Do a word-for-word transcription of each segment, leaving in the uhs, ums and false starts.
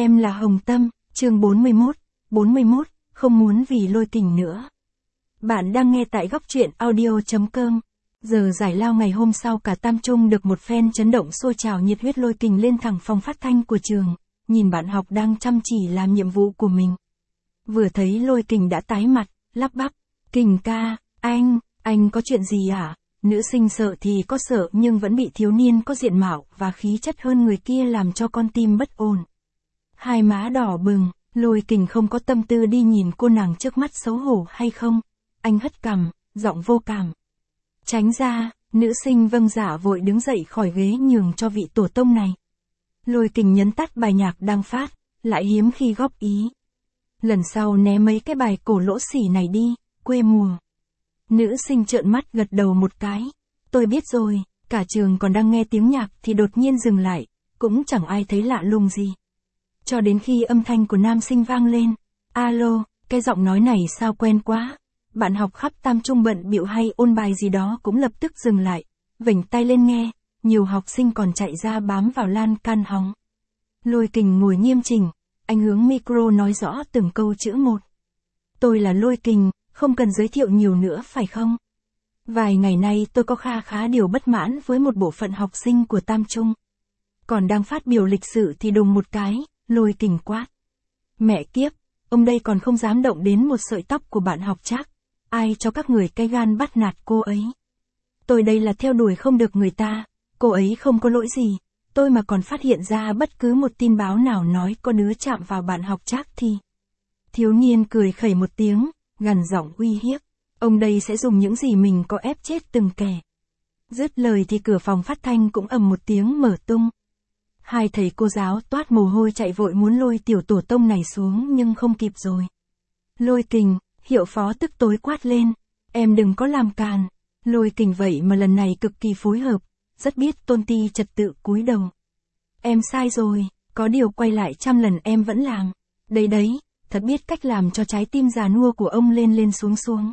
Em là Hồng Tâm, chương bốn mươi mốt, bốn mươi mốt, không muốn vì Lôi Kình nữa. Bạn đang nghe tại góc truyện audio chấm com. Giờ giải lao ngày hôm sau cả Tam Trung được một phen chấn động sôi trào nhiệt huyết Lôi Kình lên thẳng phòng phát thanh của trường, nhìn bạn học đang chăm chỉ làm nhiệm vụ của mình. Vừa thấy Lôi Kình đã tái mặt, lắp bắp, Kình ca, anh, anh có chuyện gì à? Nữ sinh sợ thì có sợ nhưng vẫn bị thiếu niên có diện mạo và khí chất hơn người kia làm cho con tim bất ổn. Hai má đỏ bừng, Lôi Kình không có tâm tư đi nhìn cô nàng trước mắt xấu hổ hay không. Anh hất cằm, giọng vô cảm. Tránh ra, nữ sinh vâng dạ vội đứng dậy khỏi ghế nhường cho vị tổ tông này. Lôi Kình nhấn tắt bài nhạc đang phát, lại hiếm khi góp ý. Lần sau né mấy cái bài cổ lỗ xỉ này đi, quê mùa. Nữ sinh trợn mắt gật đầu một cái. Tôi biết rồi, cả trường còn đang nghe tiếng nhạc thì đột nhiên dừng lại, cũng chẳng ai thấy lạ lùng gì. Cho đến khi âm thanh của nam sinh vang lên. Alo, cái giọng nói này sao quen quá. Bạn học khắp Tam Trung bận bịu hay ôn bài gì đó cũng lập tức dừng lại, vểnh tay lên nghe, nhiều học sinh còn chạy ra bám vào lan can hóng. Lôi Kình ngồi nghiêm chỉnh, anh hướng micro nói rõ từng câu chữ một. Tôi là Lôi Kình, không cần giới thiệu nhiều nữa phải không? Vài ngày nay tôi có kha khá điều bất mãn với một bộ phận học sinh của Tam Trung. Còn đang phát biểu lịch sử thì đùng một cái, Lôi Kình quát. Mẹ kiếp, ông đây còn không dám động đến một sợi tóc của bạn học chắc. Ai cho các người cái gan bắt nạt cô ấy? Tôi đây là theo đuổi không được người ta, cô ấy không có lỗi gì. Tôi mà còn phát hiện ra bất cứ một tin báo nào nói có đứa chạm vào bạn học chắc thì... Thiếu niên cười khẩy một tiếng, gằn giọng uy hiếp. Ông đây sẽ dùng những gì mình có ép chết từng kẻ. Dứt lời thì cửa phòng phát thanh cũng ầm một tiếng mở tung. Hai thầy cô giáo toát mồ hôi chạy vội muốn lôi tiểu tổ tông này xuống nhưng không kịp rồi. Lôi Kình, hiệu phó tức tối quát lên. Em đừng có làm càn. Lôi Kình vậy mà lần này cực kỳ phối hợp, rất biết tôn ti trật tự cúi đầu. Em sai rồi, có điều quay lại trăm lần em vẫn làm. Đấy đấy, thật biết cách làm cho trái tim già nua của ông lên lên xuống xuống.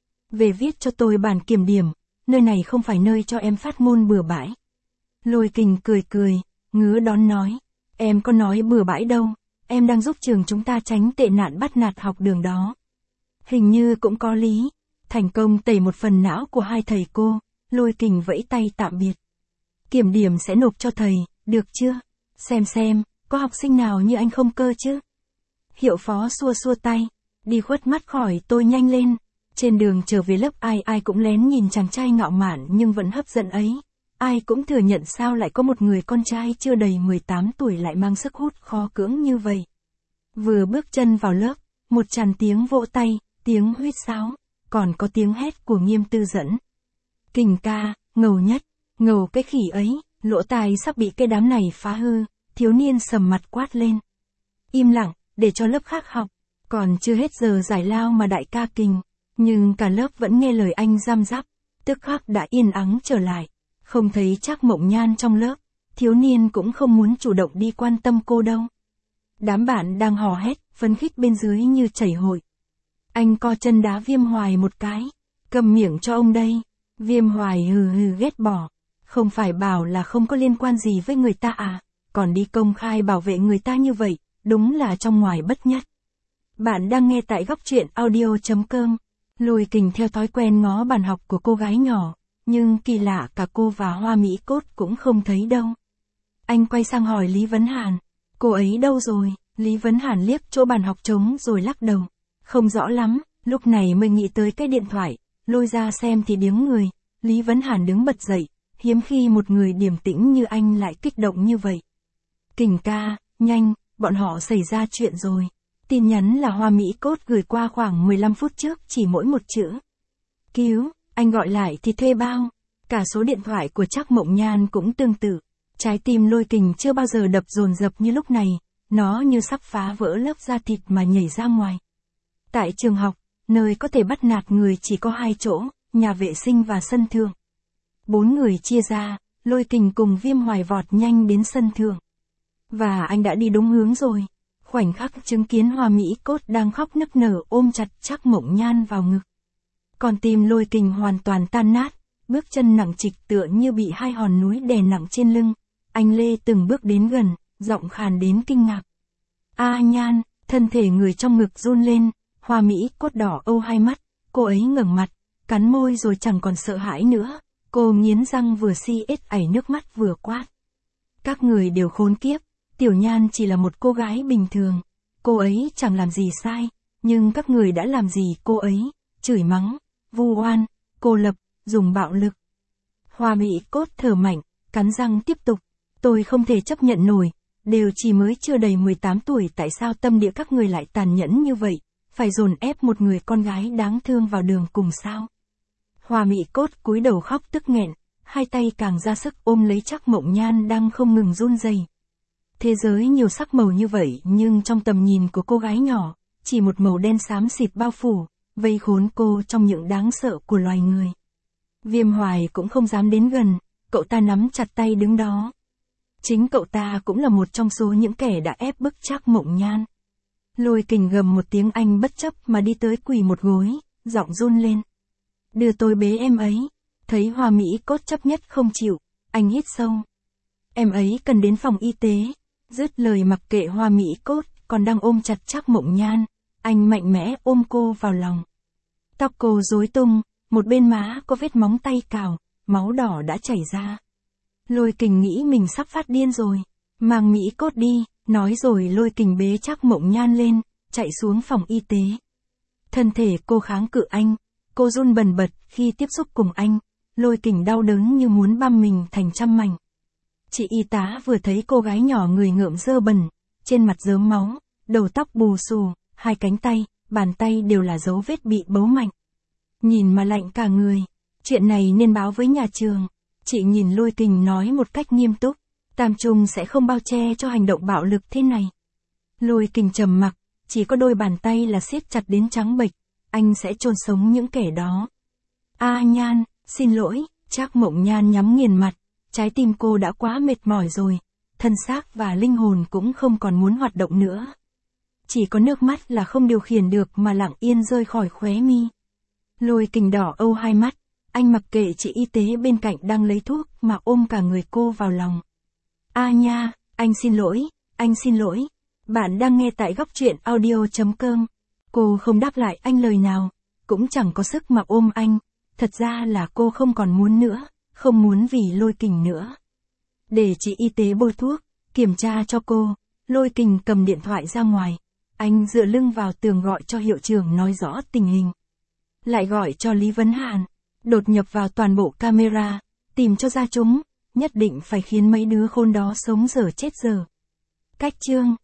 Về viết cho tôi bản kiểm điểm, nơi này không phải nơi cho em phát ngôn bừa bãi. Lôi Kình cười cười, ngứa đón nói. Em có nói bừa bãi đâu, em đang giúp trường chúng ta tránh tệ nạn bắt nạt học đường đó. Hình như cũng có lý. Thành công tẩy một phần não của hai thầy cô, Lôi Kình vẫy tay tạm biệt. Kiểm điểm sẽ nộp cho thầy, được chưa? Xem xem, có học sinh nào như anh không cơ chứ? Hiệu phó xua xua tay, đi khuất mắt khỏi tôi nhanh lên. Trên đường trở về lớp ai ai cũng lén nhìn chàng trai ngạo mạn nhưng vẫn hấp dẫn ấy. Ai cũng thừa nhận sao lại có một người con trai chưa đầy mười tám tuổi lại mang sức hút khó cưỡng như vậy. Vừa bước chân vào lớp, một tràn tiếng vỗ tay, tiếng huýt sáo, còn có tiếng hét của Nghiêm Tư Dẫn. Kình ca, ngầu nhất, ngầu cái khỉ ấy, lỗ tai sắp bị cái đám này phá hư, thiếu niên sầm mặt quát lên. Im lặng, để cho lớp khác học, còn chưa hết giờ giải lao mà đại ca Kình, nhưng cả lớp vẫn nghe lời anh răm rắp, tức khắc đã yên ắng trở lại, không thấy Trác Mộng Nhan trong lớp, thiếu niên cũng không muốn chủ động đi quan tâm cô đâu. Đám bạn đang hò hét, phấn khích bên dưới như chảy hội. Anh co chân đá Viêm Hoài một cái. Cầm miệng cho ông đây. Viêm Hoài hừ hừ ghét bỏ. Không phải bảo là không có liên quan gì với người ta à. Còn đi công khai bảo vệ người ta như vậy. Đúng là trong ngoài bất nhất. Bạn đang nghe tại góc truyện audio chấm com. Lôi Kình theo thói quen ngó bàn học của cô gái nhỏ. Nhưng kỳ lạ cả cô và Hoa Mỹ Cốt cũng không thấy đâu. Anh quay sang hỏi Lý Vấn Hàn. Cô ấy đâu rồi? Lý Vấn Hàn liếc chỗ bàn học trống rồi lắc đầu. Không rõ lắm, lúc này mới nghĩ tới cái điện thoại, lôi ra xem thì điếng người. Lý Vấn Hàn đứng bật dậy, hiếm khi một người điềm tĩnh như anh lại kích động như vậy. Kình ca, nhanh, bọn họ xảy ra chuyện rồi. Tin nhắn là Hoa Mỹ Cốt gửi qua khoảng mười lăm phút trước chỉ mỗi một chữ. Cứu, anh gọi lại thì thuê bao. Cả số điện thoại của Trác Mộng Nhan cũng tương tự. Trái tim Lôi Kình chưa bao giờ đập dồn dập như lúc này, nó như sắp phá vỡ lớp da thịt mà nhảy ra ngoài. Tại trường học, nơi có thể bắt nạt người chỉ có hai chỗ, nhà vệ sinh và sân thượng. Bốn người chia ra, Lôi Kình cùng Viêm Hoài vọt nhanh đến sân thượng. Và anh đã đi đúng hướng rồi. Khoảnh khắc chứng kiến Hoa Mỹ Cốt đang khóc nức nở ôm chặt Trác Mộng Nhan vào ngực. Còn tim Lôi Kình hoàn toàn tan nát, bước chân nặng trịch tựa như bị hai hòn núi đè nặng trên lưng. Anh lê từng bước đến gần, giọng khàn đến kinh ngạc. A Nhan, thân thể người trong ngực run lên, Hoa Mỹ Cốt đỏ âu hai mắt, cô ấy ngẩng mặt, cắn môi rồi chẳng còn sợ hãi nữa, cô nghiến răng vừa si ết ảy nước mắt vừa quát. Các người đều khốn kiếp, Tiểu Nhan chỉ là một cô gái bình thường, cô ấy chẳng làm gì sai, nhưng các người đã làm gì cô ấy, chửi mắng, vu oan, cô lập, dùng bạo lực. Hoa Mỹ Cốt thở mạnh, cắn răng tiếp tục, tôi không thể chấp nhận nổi, đều chỉ mới chưa đầy mười tám tuổi tại sao tâm địa các người lại tàn nhẫn như vậy, phải dồn ép một người con gái đáng thương vào đường cùng sao. Hoa Mỹ Cốt cúi đầu khóc tức nghẹn, hai tay càng ra sức ôm lấy Trác Mộng Nhan đang không ngừng run rẩy. Thế giới nhiều sắc màu như vậy nhưng trong tầm nhìn của cô gái nhỏ, chỉ một màu đen xám xịt bao phủ, vây khốn cô trong những đáng sợ của loài người. Viêm Hoài cũng không dám đến gần, cậu ta nắm chặt tay đứng đó. Chính cậu ta cũng là một trong số những kẻ đã ép bức Trác Mộng Nhan. Lôi Kình gầm một tiếng anh bất chấp mà đi tới quỳ một gối, giọng run lên. Đưa tôi bế em ấy. Thấy Hoa Mỹ Cốt chấp nhất không chịu, anh hít sâu. Em ấy cần đến phòng y tế. Dứt lời mặc kệ Hoa Mỹ Cốt, còn đang ôm chặt Trác Mộng Nhan, anh mạnh mẽ ôm cô vào lòng. Tóc cô rối tung, một bên má có vết móng tay cào, máu đỏ đã chảy ra. Lôi Kình nghĩ mình sắp phát điên rồi, mang Mỹ Cốt đi, nói rồi Lôi Kình bế Trác Mộng Nhan lên, chạy xuống phòng y tế. Thân thể cô kháng cự anh, cô run bần bật khi tiếp xúc cùng anh, Lôi Kình đau đớn như muốn băm mình thành trăm mảnh. Chị y tá vừa thấy cô gái nhỏ người ngợm dơ bẩn, trên mặt rớm máu, đầu tóc bù xù, hai cánh tay, bàn tay đều là dấu vết bị bấu mạnh. Nhìn mà lạnh cả người, chuyện này nên báo với nhà trường. Chị nhìn Lôi Kình nói một cách nghiêm túc, Tam Trung sẽ không bao che cho hành động bạo lực thế này. Lôi Kình trầm mặc, chỉ có đôi bàn tay là siết chặt đến trắng bệch, anh sẽ chôn sống những kẻ đó. A Nhan, xin lỗi, Trác Mộng Nhan nhắm nghiền mặt, trái tim cô đã quá mệt mỏi rồi, thân xác và linh hồn cũng không còn muốn hoạt động nữa. Chỉ có nước mắt là không điều khiển được mà lặng yên rơi khỏi khóe mi. Lôi Kình đỏ âu hai mắt, anh mặc kệ chị y tế bên cạnh đang lấy thuốc mà ôm cả người cô vào lòng. A Nha, anh xin lỗi, anh xin lỗi. Bạn đang nghe tại góc truyện audio chấm com. Cô không đáp lại anh lời nào, cũng chẳng có sức mà ôm anh. Thật ra là cô không còn muốn nữa, không muốn vì Lôi Kình nữa. Để chị y tế bôi thuốc, kiểm tra cho cô, Lôi Kình cầm điện thoại ra ngoài. Anh dựa lưng vào tường gọi cho hiệu trưởng nói rõ tình hình. Lại gọi cho Lý Vấn Hàn, đột nhập vào toàn bộ camera, tìm cho ra chúng, nhất định phải khiến mấy đứa khôn đó sống dở chết dở. Cách chương